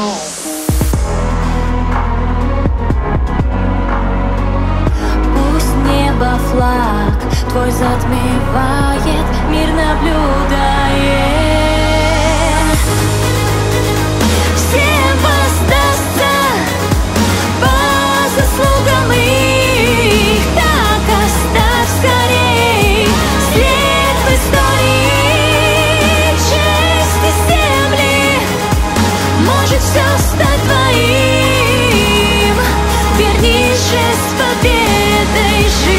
Пусть небо флаг твой затмевает, мир наблюдает. Всем воздастся по заслугам их, так оставь скорей след в истории. Честь и земли, может все стать твоим. Верни жест победой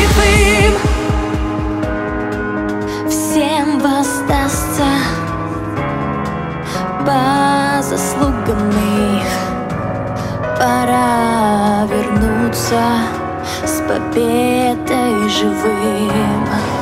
живым. Всем воздастся по заслугам их. Пора вернуться с победой живым.